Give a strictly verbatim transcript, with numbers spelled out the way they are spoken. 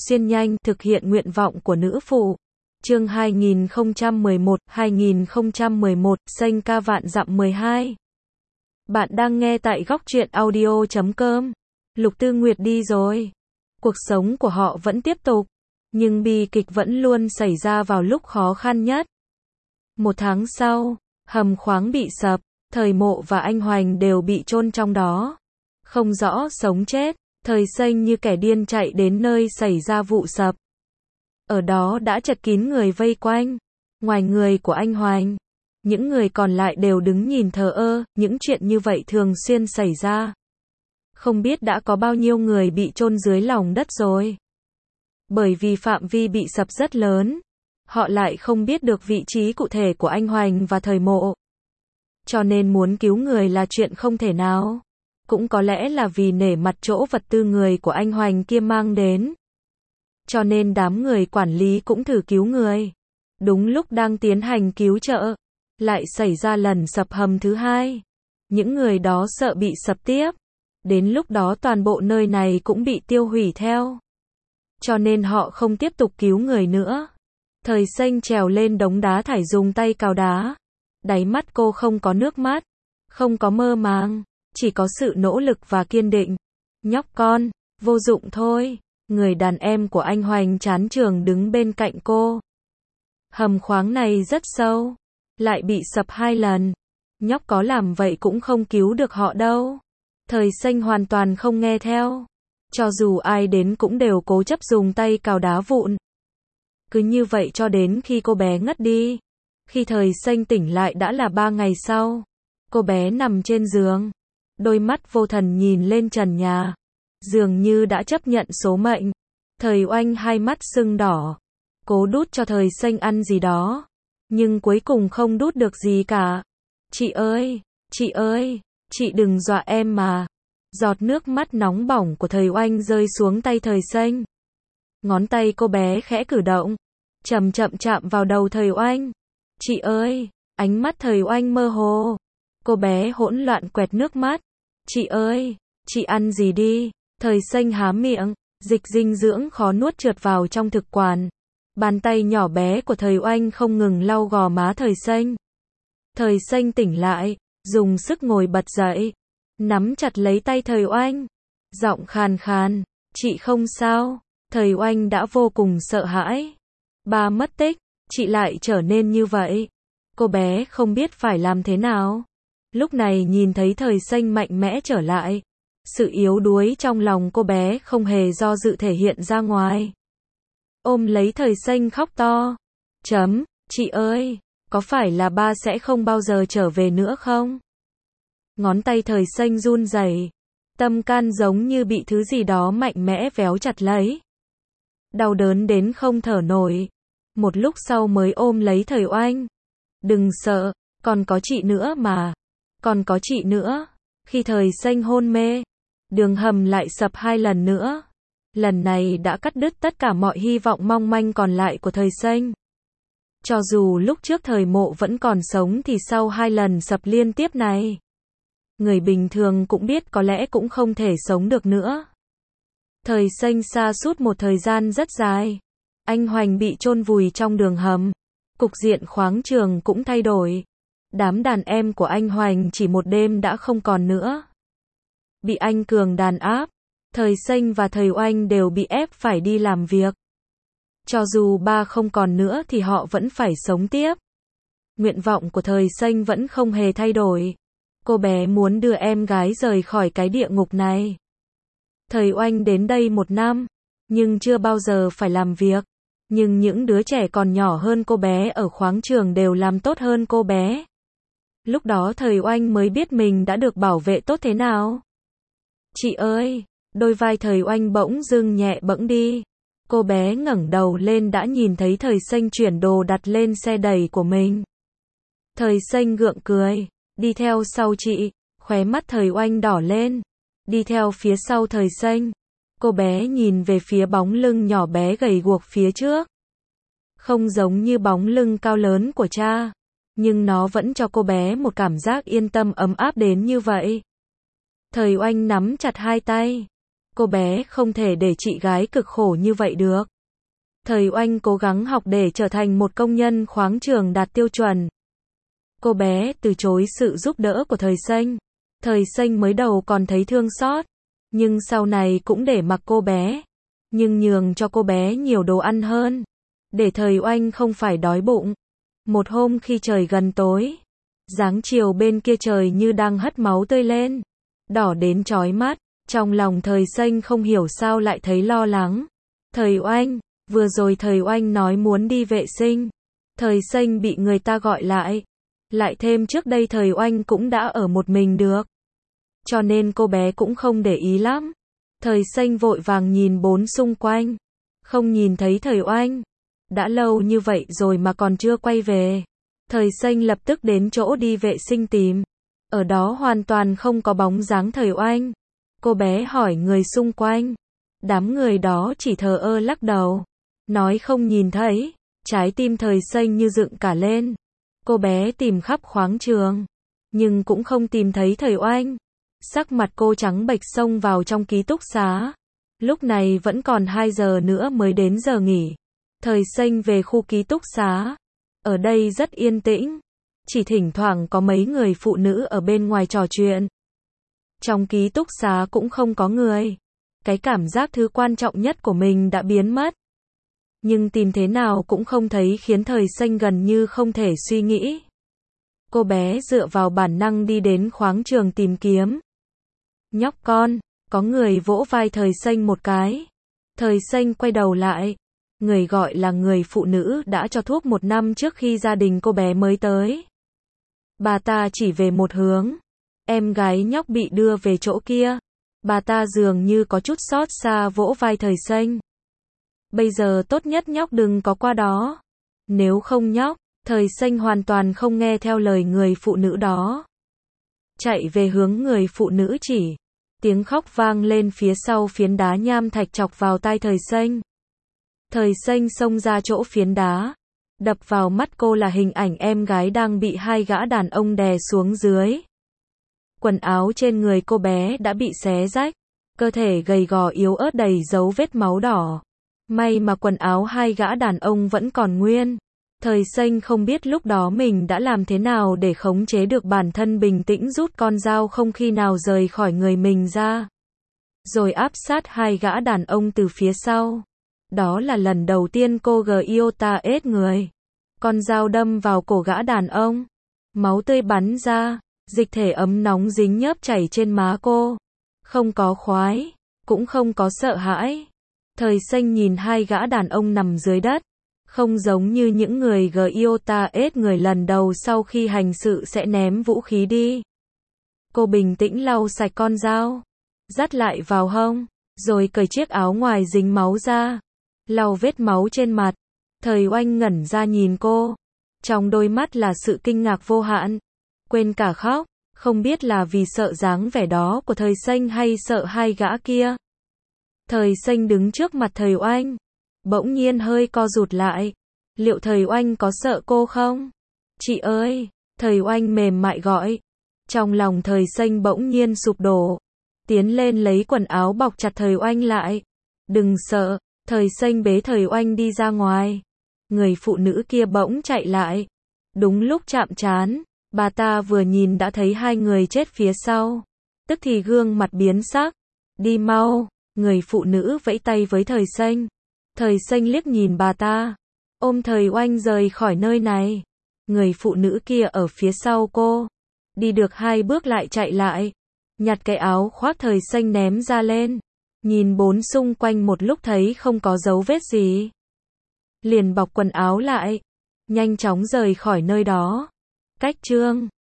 xuyên nhanh, thực hiện nguyện vọng của nữ phụ. Chương hai nghìn không trăm mười một, hai nghìn không trăm mười một, xanh ca vạn dặm mười hai. Bạn đang nghe tại góc truyện audio chấm com. Lục Tư Nguyệt đi rồi. Cuộc sống của họ vẫn tiếp tục, nhưng bi kịch vẫn luôn xảy ra vào lúc khó khăn nhất. Một tháng sau, hầm khoáng bị sập, Thời Mộ và anh Hoành đều bị chôn trong đó. Không rõ sống chết, Thời Xanh như kẻ điên chạy đến nơi xảy ra vụ sập. Ở đó đã chật kín người vây quanh. Ngoài người của anh Hoành, những người còn lại đều đứng nhìn thờ ơ, những chuyện như vậy thường xuyên xảy ra. Không biết đã có bao nhiêu người bị chôn dưới lòng đất rồi. Bởi vì phạm vi bị sập rất lớn, họ lại không biết được vị trí cụ thể của anh Hoành và Thời Mộ. Cho nên muốn cứu người là chuyện không thể nào. Cũng có lẽ là vì nể mặt chỗ vật tư người của anh Hoành kia mang đến. Cho nên đám người quản lý cũng thử cứu người. Đúng lúc đang tiến hành cứu trợ, lại xảy ra lần sập hầm thứ hai. Những người đó sợ bị sập tiếp. Đến lúc đó toàn bộ nơi này cũng bị tiêu hủy theo. Cho nên họ không tiếp tục cứu người nữa. Thời Xanh trèo lên đống đá thải dùng tay cào đá. Đáy mắt cô không có nước mắt, không có mơ màng, chỉ có sự nỗ lực và kiên định. Nhóc con, vô dụng thôi. Người đàn em của anh Hoành chán trường đứng bên cạnh cô. Hầm khoáng này rất sâu, lại bị sập hai lần. Nhóc có làm vậy cũng không cứu được họ đâu. Thời Xanh hoàn toàn không nghe theo. Cho dù ai đến cũng đều cố chấp dùng tay cào đá vụn. Cứ như vậy cho đến khi cô bé ngất đi. Khi Thời Xanh tỉnh lại đã là ba ngày sau. Cô bé nằm trên giường, đôi mắt vô thần nhìn lên trần nhà. Dường như đã chấp nhận số mệnh. Thời Oanh hai mắt sưng đỏ, cố đút cho Thời Xanh ăn gì đó, nhưng cuối cùng không đút được gì cả. Chị ơi, chị ơi, chị đừng dọa em mà. Giọt nước mắt nóng bỏng của Thời Oanh rơi xuống tay Thời Xanh. Ngón tay cô bé khẽ cử động, chậm chậm chạm vào đầu Thời Oanh. Chị ơi, ánh mắt Thời Oanh mơ hồ. Cô bé hỗn loạn quẹt nước mắt. Chị ơi, chị ăn gì đi. Thời Xanh há miệng, dịch dinh dưỡng khó nuốt trượt vào trong thực quản. Bàn tay nhỏ bé của Thời Oanh không ngừng lau gò má Thời Xanh. Thời Xanh tỉnh lại, dùng sức ngồi bật dậy, nắm chặt lấy tay Thời Oanh. Giọng khàn khàn, chị không sao. Thời Oanh đã vô cùng sợ hãi. Ba mất tích, chị lại trở nên như vậy. Cô bé không biết phải làm thế nào. Lúc này nhìn thấy Thời Xanh mạnh mẽ trở lại. Sự yếu đuối trong lòng cô bé không hề do dự thể hiện ra ngoài. Ôm lấy Thời Xanh khóc to. Chấm, chị ơi, có phải là ba sẽ không bao giờ trở về nữa không? Ngón tay Thời Xanh run rẩy, tâm can giống như bị thứ gì đó mạnh mẽ véo chặt lấy. Đau đớn đến không thở nổi. Một lúc sau mới ôm lấy Thời Oanh. Đừng sợ, còn có chị nữa mà. Còn có chị nữa. Khi Thời Xanh hôn mê, đường hầm lại sập hai lần nữa. Lần này đã cắt đứt tất cả mọi hy vọng mong manh còn lại của Thời Xanh. Cho dù lúc trước Thời Mộ vẫn còn sống thì sau hai lần sập liên tiếp này, người bình thường cũng biết có lẽ cũng không thể sống được nữa. Thời Xanh sa sút một thời gian rất dài. Anh Hoành bị chôn vùi trong đường hầm. Cục diện khoáng trường cũng thay đổi. Đám đàn em của anh Hoành chỉ một đêm đã không còn nữa. Bị anh Cường đàn áp. Thời Xanh và Thời Oanh đều bị ép phải đi làm việc. Cho dù ba không còn nữa thì họ vẫn phải sống tiếp. Nguyện vọng của Thời Xanh vẫn không hề thay đổi. Cô bé muốn đưa em gái rời khỏi cái địa ngục này. Thời Oanh đến đây một năm, nhưng chưa bao giờ phải làm việc. Nhưng những đứa trẻ còn nhỏ hơn cô bé ở khoáng trường đều làm tốt hơn cô bé. Lúc đó Thời Oanh mới biết mình đã được bảo vệ tốt thế nào. Chị ơi, đôi vai Thời Oanh bỗng dưng nhẹ bẫng đi. Cô bé ngẩng đầu lên đã nhìn thấy Thời Xanh chuyển đồ đặt lên xe đẩy của mình. Thời Xanh gượng cười, đi theo sau chị, khóe mắt Thời Oanh đỏ lên. Đi theo phía sau Thời Xanh. Cô bé nhìn về phía bóng lưng nhỏ bé gầy guộc phía trước. Không giống như bóng lưng cao lớn của cha, nhưng nó vẫn cho cô bé một cảm giác yên tâm ấm áp đến như vậy. Thời Oanh nắm chặt hai tay. Cô bé không thể để chị gái cực khổ như vậy được. Thời Oanh cố gắng học để trở thành một công nhân khoáng trường đạt tiêu chuẩn. Cô bé từ chối sự giúp đỡ của Thời Xanh. Thời Xanh mới đầu còn thấy thương xót, nhưng sau này cũng để mặc cô bé, nhưng nhường cho cô bé nhiều đồ ăn hơn, để Thời Oanh không phải đói bụng. Một hôm khi trời gần tối, dáng chiều bên kia trời như đang hất máu tươi lên, đỏ đến chói mắt, trong lòng Thời Xanh không hiểu sao lại thấy lo lắng. Thời Oanh, vừa rồi Thời Oanh nói muốn đi vệ sinh, Thời Xanh bị người ta gọi lại. Lại thêm trước đây Thời Oanh cũng đã ở một mình được, cho nên cô bé cũng không để ý lắm. Thời Xanh vội vàng nhìn bốn xung quanh, không nhìn thấy Thời Oanh. Đã lâu như vậy rồi mà còn chưa quay về. Thời Xanh lập tức đến chỗ đi vệ sinh tìm. Ở đó hoàn toàn không có bóng dáng Thời Oanh. Cô bé hỏi người xung quanh. Đám người đó chỉ thờ ơ lắc đầu, nói không nhìn thấy. Trái tim Thời Xanh như dựng cả lên. Cô bé tìm khắp khoáng trường, nhưng cũng không tìm thấy Thời Oanh. Sắc mặt cô trắng bệch xông vào trong ký túc xá. Lúc này vẫn còn hai giờ nữa mới đến giờ nghỉ. Thời Xanh về khu ký túc xá. Ở đây rất yên tĩnh, chỉ thỉnh thoảng có mấy người phụ nữ ở bên ngoài trò chuyện. Trong ký túc xá cũng không có người. Cái cảm giác thứ quan trọng nhất của mình đã biến mất. Nhưng tìm thế nào cũng không thấy khiến Thời Xanh gần như không thể suy nghĩ. Cô bé dựa vào bản năng đi đến khoáng trường tìm kiếm. Nhóc con, có người vỗ vai Thời Xanh một cái. Thời Xanh quay đầu lại. Người gọi là người phụ nữ đã cho thuốc một năm trước khi gia đình cô bé mới tới. Bà ta chỉ về một hướng. Em gái nhóc bị đưa về chỗ kia. Bà ta dường như có chút xót xa vỗ vai Thời Xanh. Bây giờ tốt nhất nhóc đừng có qua đó. Nếu không nhóc, Thời Xanh hoàn toàn không nghe theo lời người phụ nữ đó. Chạy về hướng người phụ nữ chỉ. Tiếng khóc vang lên phía sau phiến đá nham thạch chọc vào tai Thời Xanh. Thời Xanh xông ra chỗ phiến đá. Đập vào mắt cô là hình ảnh em gái đang bị hai gã đàn ông đè xuống dưới. Quần áo trên người cô bé đã bị xé rách. Cơ thể gầy gò yếu ớt đầy dấu vết máu đỏ. May mà quần áo hai gã đàn ông vẫn còn nguyên. Thời Xanh không biết lúc đó mình đã làm thế nào để khống chế được bản thân bình tĩnh rút con dao không khi nào rời khỏi người mình ra. Rồi áp sát hai gã đàn ông từ phía sau. Đó là lần đầu tiên cô Giota ết người. Con dao đâm vào cổ gã đàn ông. Máu tươi bắn ra. Dịch thể ấm nóng dính nhớp chảy trên má cô. Không có khoái, cũng không có sợ hãi. Thời Xanh nhìn hai gã đàn ông nằm dưới đất. Không giống như những người Giota ết người lần đầu sau khi hành sự sẽ ném vũ khí đi. Cô bình tĩnh lau sạch con dao. Dắt lại vào hông. Rồi cởi chiếc áo ngoài dính máu ra. Lau vết máu trên mặt. Thời Oanh ngẩn ra nhìn cô. Trong đôi mắt là sự kinh ngạc vô hạn. Quên cả khóc. Không biết là vì sợ dáng vẻ đó của Thời Xanh hay sợ hai gã kia. Thời Xanh đứng trước mặt Thời Oanh. Bỗng nhiên hơi co rụt lại. Liệu Thời Oanh có sợ cô không? Chị ơi! Thời Oanh mềm mại gọi. Trong lòng Thời Xanh bỗng nhiên sụp đổ. Tiến lên lấy quần áo bọc chặt Thời Oanh lại. Đừng sợ. Thời Xanh bế Thời Oanh đi ra ngoài. Người phụ nữ kia bỗng chạy lại. Đúng lúc chạm trán, bà ta vừa nhìn đã thấy hai người chết phía sau. Tức thì gương mặt biến sắc. Đi mau. Người phụ nữ vẫy tay với Thời Xanh. Thời Xanh liếc nhìn bà ta. Ôm Thời Oanh rời khỏi nơi này. Người phụ nữ kia ở phía sau cô. Đi được hai bước lại chạy lại. Nhặt cái áo khoác Thời Xanh ném ra lên. Nhìn bốn xung quanh một lúc thấy không có dấu vết gì. Liền bọc quần áo lại. Nhanh chóng rời khỏi nơi đó. Cách chương